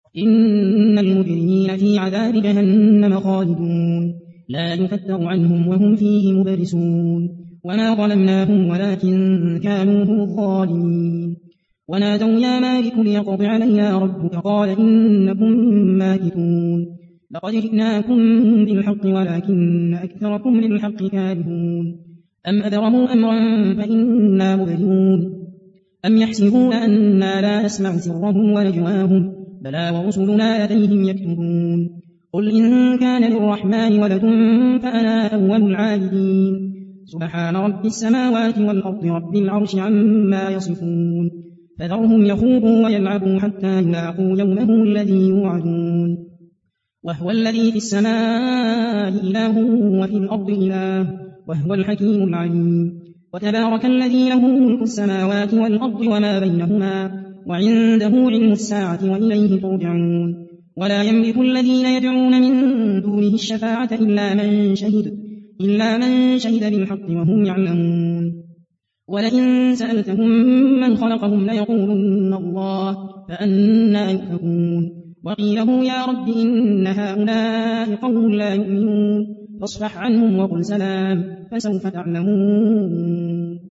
إن المجرمين في عذاب جهنم خالدون لا يفتر عنهم وهم فيه مبلسون وما ظلمناهم ولكن كانوا هم الظالمين ونادوا يا مالك ليقض علينا ربك قال إنكم ماكثون لقد جئناكم بالحق ولكن أكثركم للحق كارهون أم أبرموا أمرا فإنا مبرمون أم يحسبون أنا لا نسمع سرهم ونجواهم بلى ورسلنا لديهم يكتبون قل إن كان للرحمن ولد فأنا أول العابدين سبحان رب السماوات والأرض رب العرش عما يصفون فذرهم يخوضوا ويلعبوا حتى يلاقوا يومهم الذي يوعدون وهو الذي في السماء إله وفي الأرض إله وهو الحكيم العليم وتبارك الذي له ملك السماوات والأرض وما بينهما وعنده علم الساعة وإليه ترجعون ولا يملك الذين يدعون من دونه الشفاعة إلا من شهد بالحق وهم يعلمون ولئن سألتهم من خلقهم ليقولن الله فأنى يؤفكون وقيله يا رب إن هؤلاء قوم لا يؤمنون فاصفح عنهم وقل سلام فسوف تعلمون